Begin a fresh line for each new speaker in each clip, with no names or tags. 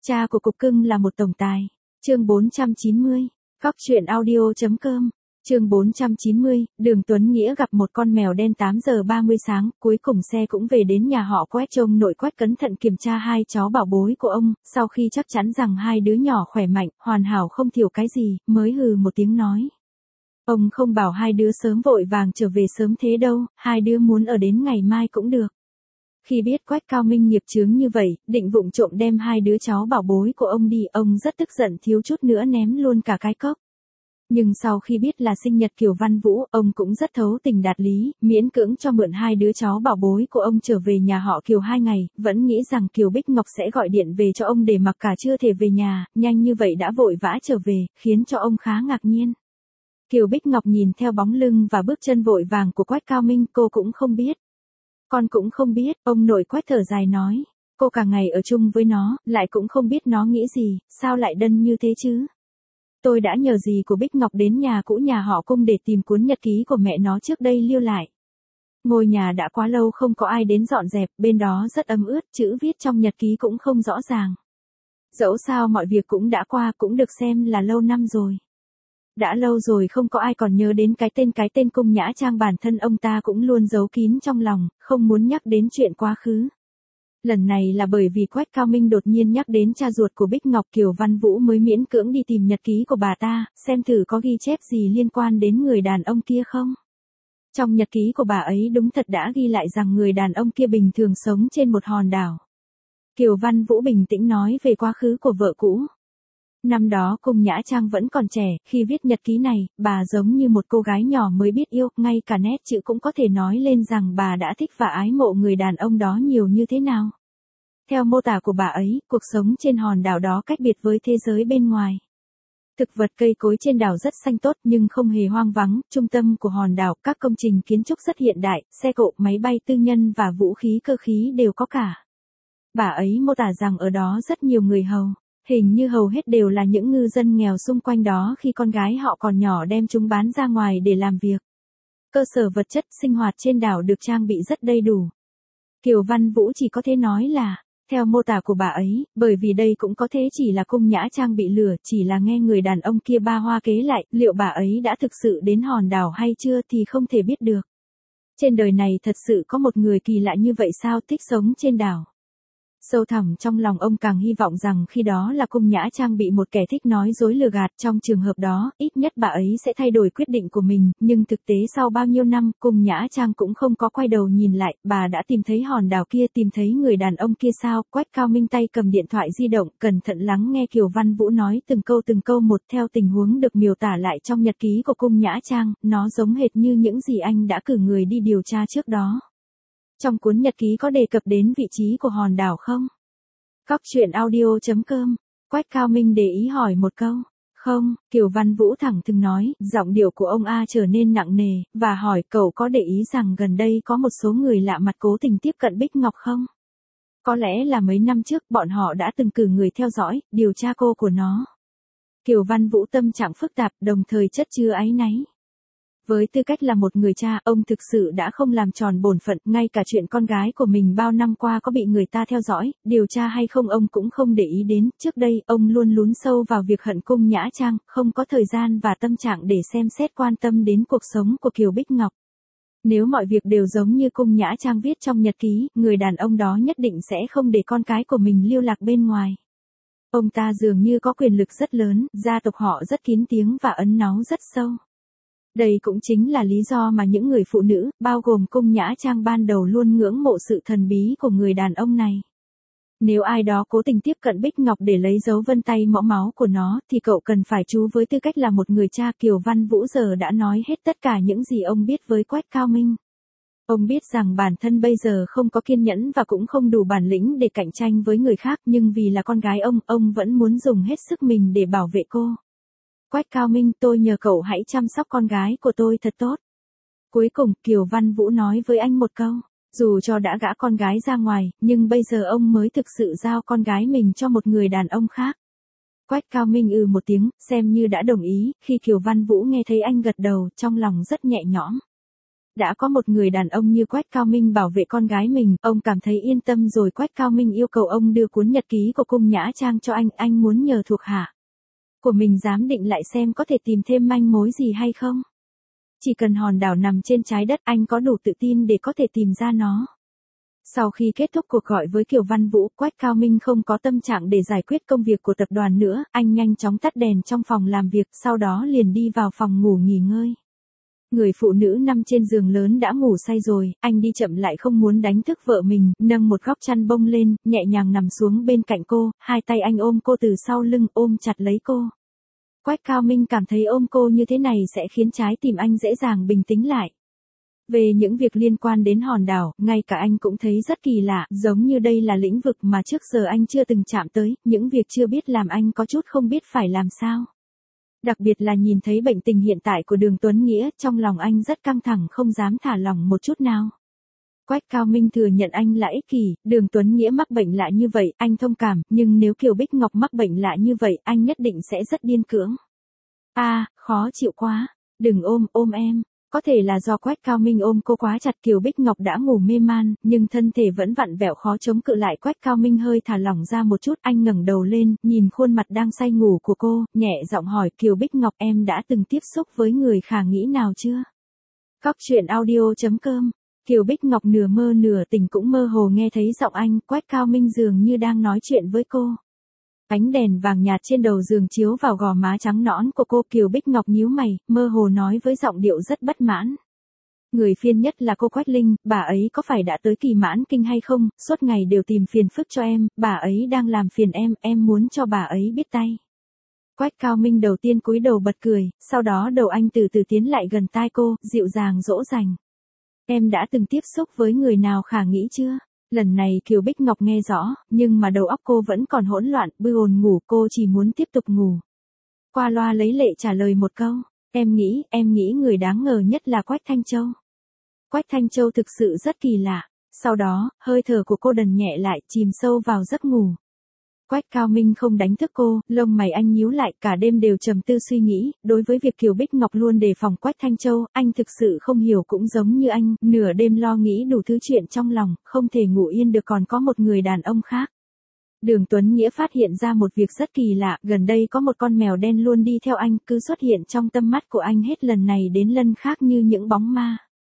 Cha của cục cưng là một tổng tài. Chương 490. Cóc truyện audio.com. Chương 490, Đường Tuấn Nghĩa gặp một con mèo đen 8 giờ 30 sáng, cuối cùng xe cũng về đến nhà họ Quách. Trông nội Quách cẩn thận kiểm tra hai cháu bảo bối của ông, sau khi chắc chắn rằng hai đứa nhỏ khỏe mạnh, hoàn hảo không thiếu cái gì, mới hừ một tiếng nói. Ông không bảo hai đứa sớm vội vàng trở về sớm thế đâu, hai đứa muốn ở đến ngày mai cũng được. Khi biết Quách Cao Minh nghiệp chướng như vậy, định vụng trộm đem hai đứa cháu bảo bối của ông đi, ông rất tức giận thiếu chút nữa ném luôn cả cái cốc. Nhưng sau khi biết là sinh nhật Kiều Văn Vũ, ông cũng rất thấu tình đạt lý, miễn cưỡng cho mượn hai đứa cháu bảo bối của ông trở về nhà họ Kiều 2 ngày, vẫn nghĩ rằng Kiều Bích Ngọc sẽ gọi điện về cho ông để mặc cả chưa thể về nhà, nhanh như vậy đã vội vã trở về, khiến cho ông khá ngạc nhiên. Kiều Bích Ngọc nhìn theo bóng lưng và bước chân vội vàng của Quách Cao Minh, cô cũng không biết. Con cũng không biết, ông nội Quách thở dài nói. Cô cả ngày ở chung với nó, lại cũng không biết nó nghĩ gì, sao lại đần như thế chứ? Tôi đã nhờ dì của Bích Ngọc đến nhà cũ nhà họ Cung để tìm cuốn nhật ký của mẹ nó trước đây lưu lại. Ngôi nhà đã quá lâu không có ai đến dọn dẹp, bên đó rất ẩm ướt, chữ viết trong nhật ký cũng không rõ ràng. Dẫu sao mọi việc cũng đã qua, cũng được xem là lâu năm rồi. Đã lâu rồi không có ai còn nhớ đến cái tên Cung Nhã Trang, bản thân ông ta cũng luôn giấu kín trong lòng, không muốn nhắc đến chuyện quá khứ. Lần này là bởi vì Quách Cao Minh đột nhiên nhắc đến cha ruột của Bích Ngọc, Kiều Văn Vũ mới miễn cưỡng đi tìm nhật ký của bà ta, xem thử có ghi chép gì liên quan đến người đàn ông kia không. Trong nhật ký của bà ấy đúng thật đã ghi lại rằng người đàn ông kia bình thường sống trên một hòn đảo. Kiều Văn Vũ bình tĩnh nói về quá khứ của vợ cũ. Năm đó Cung Nhã Trang vẫn còn trẻ, khi viết nhật ký này, bà giống như một cô gái nhỏ mới biết yêu, ngay cả nét chữ cũng có thể nói lên rằng bà đã thích và ái mộ người đàn ông đó nhiều như thế nào. Theo mô tả của bà ấy, cuộc sống trên hòn đảo đó cách biệt với thế giới bên ngoài. Thực vật cây cối trên đảo rất xanh tốt nhưng không hề hoang vắng, trung tâm của hòn đảo, các công trình kiến trúc rất hiện đại, xe cộ, máy bay tư nhân và vũ khí cơ khí đều có cả. Bà ấy mô tả rằng ở đó rất nhiều người hầu. Hình như hầu hết đều là những ngư dân nghèo xung quanh đó khi con gái họ còn nhỏ đem chúng bán ra ngoài để làm việc. Cơ sở vật chất sinh hoạt trên đảo được trang bị rất đầy đủ. Kiều Văn Vũ chỉ có thể nói là, theo mô tả của bà ấy, bởi vì đây cũng có thể chỉ là Cung Nhã Trang bị lừa, chỉ là nghe người đàn ông kia ba hoa kế lại, liệu bà ấy đã thực sự đến hòn đảo hay chưa thì không thể biết được. Trên đời này thật sự có một người kỳ lạ như vậy sao, thích sống trên đảo. Sâu thẳm trong lòng ông càng hy vọng rằng khi đó là Cung Nhã Trang bị một kẻ thích nói dối lừa gạt, trong trường hợp đó, ít nhất bà ấy sẽ thay đổi quyết định của mình, nhưng thực tế sau bao nhiêu năm, Cung Nhã Trang cũng không có quay đầu nhìn lại, bà đã tìm thấy hòn đảo kia, tìm thấy người đàn ông kia sao? Quách Cao Minh tay cầm điện thoại di động, cẩn thận lắng nghe Kiều Văn Vũ nói từng câu một theo tình huống được miêu tả lại trong nhật ký của Cung Nhã Trang, nó giống hệt như những gì anh đã cử người đi điều tra trước đó. Trong cuốn nhật ký có đề cập đến vị trí của hòn đảo không? Cóc truyện audio.com. Quách Cao Minh để ý hỏi một câu. Không, Kiều Văn Vũ thẳng thừng nói, giọng điệu của ông A trở nên nặng nề, và hỏi cậu có để ý rằng gần đây có một số người lạ mặt cố tình tiếp cận Bích Ngọc không? Có lẽ là mấy năm trước bọn họ đã từng cử người theo dõi, điều tra cô của nó. Kiều Văn Vũ tâm trạng phức tạp, đồng thời chất chứa áy náy. Với tư cách là một người cha, ông thực sự đã không làm tròn bổn phận, ngay cả chuyện con gái của mình bao năm qua có bị người ta theo dõi, điều tra hay không ông cũng không để ý đến. Trước đây, ông luôn lún sâu vào việc hận Cung Nhã Trang, không có thời gian và tâm trạng để xem xét quan tâm đến cuộc sống của Kiều Bích Ngọc. Nếu mọi việc đều giống như Cung Nhã Trang viết trong nhật ký, người đàn ông đó nhất định sẽ không để con cái của mình lưu lạc bên ngoài. Ông ta dường như có quyền lực rất lớn, gia tộc họ rất kín tiếng và ấn náu rất sâu. Đây cũng chính là lý do mà những người phụ nữ, bao gồm Cung Nhã Trang ban đầu luôn ngưỡng mộ sự thần bí của người đàn ông này. Nếu ai đó cố tình tiếp cận Bích Ngọc để lấy dấu vân tay mõ máu của nó, thì cậu cần phải chú với tư cách là một người cha. Kiều Văn Vũ giờ đã nói hết tất cả những gì ông biết với Quách Cao Minh. Ông biết rằng bản thân bây giờ không có kiên nhẫn và cũng không đủ bản lĩnh để cạnh tranh với người khác, nhưng vì là con gái ông vẫn muốn dùng hết sức mình để bảo vệ cô. Quách Cao Minh, tôi nhờ cậu hãy chăm sóc con gái của tôi thật tốt. Cuối cùng, Kiều Văn Vũ nói với anh một câu, dù cho đã gả con gái ra ngoài, nhưng bây giờ ông mới thực sự giao con gái mình cho một người đàn ông khác. Quách Cao Minh một tiếng, xem như đã đồng ý, khi Kiều Văn Vũ nghe thấy anh gật đầu, trong lòng rất nhẹ nhõm. Đã có một người đàn ông như Quách Cao Minh bảo vệ con gái mình, ông cảm thấy yên tâm rồi. Quách Cao Minh yêu cầu ông đưa cuốn nhật ký của cung Nhã Trang cho anh muốn nhờ thuộc hạ của mình giám định lại xem có thể tìm thêm manh mối gì hay không. Chỉ cần hòn đảo nằm trên trái đất, anh có đủ tự tin để có thể tìm ra nó. Sau khi kết thúc cuộc gọi với Kiều Văn Vũ, Quách Cao Minh không có tâm trạng để giải quyết công việc của tập đoàn nữa, anh nhanh chóng tắt đèn trong phòng làm việc, sau đó liền đi vào phòng ngủ nghỉ ngơi. Người phụ nữ nằm trên giường lớn đã ngủ say rồi, anh đi chậm lại không muốn đánh thức vợ mình, nâng một góc chăn bông lên, nhẹ nhàng nằm xuống bên cạnh cô, hai tay anh ôm cô từ sau lưng, ôm chặt lấy cô. Quách Cao Minh cảm thấy ôm cô như thế này sẽ khiến trái tim anh dễ dàng bình tĩnh lại. Về những việc liên quan đến hòn đảo, ngay cả anh cũng thấy rất kỳ lạ, giống như đây là lĩnh vực mà trước giờ anh chưa từng chạm tới, những việc chưa biết làm anh có chút không biết phải làm sao. Đặc biệt là nhìn thấy bệnh tình hiện tại của Đường Tuấn Nghĩa, trong lòng anh rất căng thẳng không dám thả lỏng một chút nào. Quách Cao Minh thừa nhận anh là ích kỷ, Đường Tuấn Nghĩa mắc bệnh lạ như vậy, anh thông cảm, nhưng nếu Kiều Bích Ngọc mắc bệnh lạ như vậy, anh nhất định sẽ rất điên cưỡng. Khó chịu quá, đừng ôm em. Có thể là do Quách Cao Minh ôm cô quá chặt, Kiều Bích Ngọc đã ngủ mê man, nhưng thân thể vẫn vặn vẹo khó chống cự lại. Quách Cao Minh hơi thả lỏng ra một chút, anh ngẩng đầu lên, nhìn khuôn mặt đang say ngủ của cô, nhẹ giọng hỏi, Kiều Bích Ngọc, em đã từng tiếp xúc với người khả nghĩ nào chưa? Cóc truyện audio.com. Kiều Bích Ngọc nửa mơ nửa tỉnh cũng mơ hồ nghe thấy giọng anh. Quách Cao Minh dường như đang nói chuyện với cô. Ánh đèn vàng nhạt trên đầu giường chiếu vào gò má trắng nõn của cô. Kiều Bích Ngọc nhíu mày, mơ hồ nói với giọng điệu rất bất mãn. Người phiền nhất là cô Quách Linh, bà ấy có phải đã tới kỳ mãn kinh hay không, suốt ngày đều tìm phiền phức cho em, bà ấy đang làm phiền em muốn cho bà ấy biết tay. Quách Cao Minh đầu tiên cúi đầu bật cười, sau đó đầu anh từ từ tiến lại gần tai cô, dịu dàng dỗ dành. Em đã từng tiếp xúc với người nào khả nghĩ chưa? Lần này Kiều Bích Ngọc nghe rõ, nhưng mà đầu óc cô vẫn còn hỗn loạn, buồn ngủ, cô chỉ muốn tiếp tục ngủ. Qua loa lấy lệ trả lời một câu, em nghĩ người đáng ngờ nhất là Quách Thanh Châu. Quách Thanh Châu thực sự rất kỳ lạ. Sau đó, hơi thở của cô đần nhẹ lại, chìm sâu vào giấc ngủ. Quách Cao Minh không đánh thức cô, lông mày anh nhíu lại, cả đêm đều trầm tư suy nghĩ. Đối với việc Kiều Bích Ngọc luôn đề phòng Quách Thanh Châu, anh thực sự không hiểu, cũng giống như anh, nửa đêm lo nghĩ đủ thứ chuyện trong lòng, không thể ngủ yên được, còn có một người đàn ông khác. Đường Tuấn Nghĩa phát hiện ra một việc rất kỳ lạ, gần đây có một con mèo đen luôn đi theo anh, cứ xuất hiện trong tâm mắt của anh hết lần này đến lần khác như những bóng ma.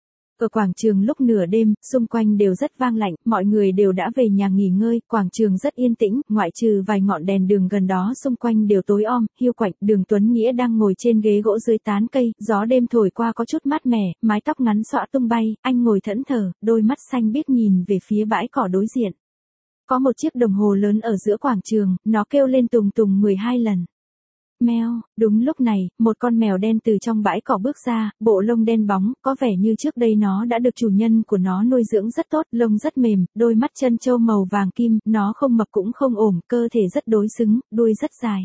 Ở quảng trường lúc nửa đêm, xung quanh đều rất vang lạnh, mọi người đều đã về nhà nghỉ ngơi, quảng trường rất yên tĩnh, ngoại trừ vài ngọn đèn đường gần đó xung quanh đều tối om, hiu quạnh. Đường Tuấn Nghĩa đang ngồi trên ghế gỗ dưới tán cây, gió đêm thổi qua có chút mát mẻ, mái tóc ngắn xõa tung bay, anh ngồi thẫn thờ, đôi mắt xanh biếc nhìn về phía bãi cỏ đối diện. Có một chiếc đồng hồ lớn ở giữa quảng trường, nó kêu lên tùng tùng 12 lần. Mèo, đúng lúc này, một con mèo đen từ trong bãi cỏ bước ra, bộ lông đen bóng, có vẻ như trước đây nó đã được chủ nhân của nó nuôi dưỡng rất tốt, lông rất mềm, đôi mắt chân trâu màu vàng kim, nó không mập cũng không ổm, cơ thể rất đối xứng, đuôi rất dài.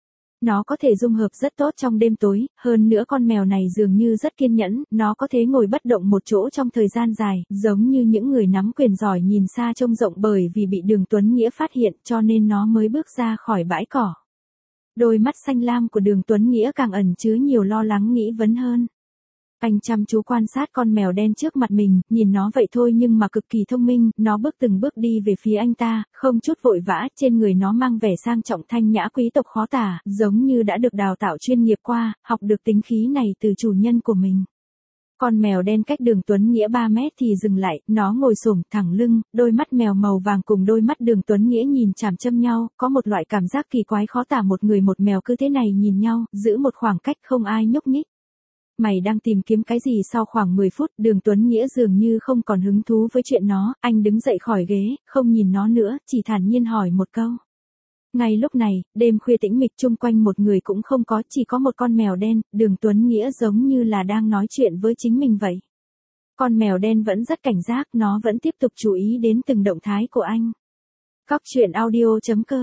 Nó có thể dung hợp rất tốt trong đêm tối, hơn nữa con mèo này dường như rất kiên nhẫn, nó có thể ngồi bất động một chỗ trong thời gian dài, giống như những người nắm quyền giỏi nhìn xa trông rộng, bởi vì bị Đường Tuấn Nghĩa phát hiện cho nên nó mới bước ra khỏi bãi cỏ. Đôi mắt xanh lam của Đường Tuấn Nghĩa càng ẩn chứa nhiều lo lắng nghĩ vấn hơn. Anh chăm chú quan sát con mèo đen trước mặt mình, nhìn nó vậy thôi nhưng mà cực kỳ thông minh, nó bước từng bước đi về phía anh ta, không chút vội vã, trên người nó mang vẻ sang trọng thanh nhã quý tộc khó tả, giống như đã được đào tạo chuyên nghiệp qua, học được tính khí này từ chủ nhân của mình. Con mèo đen cách Đường Tuấn Nghĩa 3 mét thì dừng lại, nó ngồi xổm thẳng lưng, đôi mắt mèo màu vàng cùng đôi mắt Đường Tuấn Nghĩa nhìn chằm chăm nhau, có một loại cảm giác kỳ quái khó tả, một người một mèo cứ thế này nhìn nhau, giữ một khoảng cách không ai nhúc nhích. Mày đang tìm kiếm cái gì? Sau khoảng 10 phút, Đường Tuấn Nghĩa dường như không còn hứng thú với chuyện nó, anh đứng dậy khỏi ghế, không nhìn nó nữa, chỉ thản nhiên hỏi một câu. Ngay lúc này, đêm khuya tĩnh mịch, chung quanh một người cũng không có, chỉ có một con mèo đen, Đường Tuấn Nghĩa giống như là đang nói chuyện với chính mình vậy. Con mèo đen vẫn rất cảnh giác, nó vẫn tiếp tục chú ý đến từng động thái của anh. Cóc truyện audio.com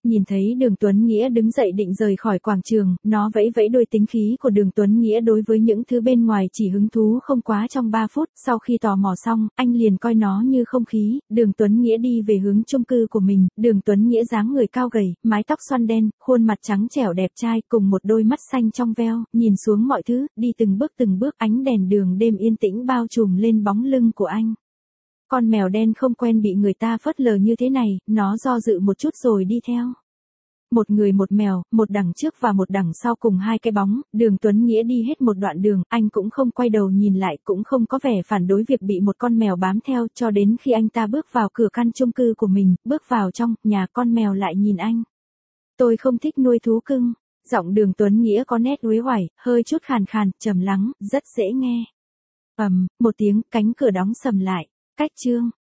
Nhìn thấy Đường Tuấn Nghĩa đứng dậy định rời khỏi quảng trường, nó vẫy vẫy đôi, tính khí của Đường Tuấn Nghĩa đối với những thứ bên ngoài chỉ hứng thú không quá trong 3 phút, sau khi tò mò xong, anh liền coi nó như không khí. Đường Tuấn Nghĩa đi về hướng chung cư của mình. Đường Tuấn Nghĩa dáng người cao gầy, mái tóc xoăn đen, khuôn mặt trắng trẻo đẹp trai, cùng một đôi mắt xanh trong veo, nhìn xuống mọi thứ, đi từng bước, ánh đèn đường đêm yên tĩnh bao trùm lên bóng lưng của anh. Con mèo đen không quen bị người ta phớt lờ như thế này, nó do dự một chút rồi đi theo. Một người một mèo, một đằng trước và một đằng sau cùng 2 cái bóng. Đường Tuấn Nghĩa đi hết một đoạn đường, anh cũng không quay đầu nhìn lại, cũng không có vẻ phản đối việc bị một con mèo bám theo, cho đến khi anh ta bước vào cửa căn chung cư của mình. Bước vào trong nhà, con mèo lại nhìn anh. Tôi không thích nuôi thú cưng. Giọng Đường Tuấn Nghĩa có nét uể oải, hơi chút khàn khàn, trầm lắng, rất dễ nghe. Một tiếng, cánh cửa đóng sầm lại. Cách chương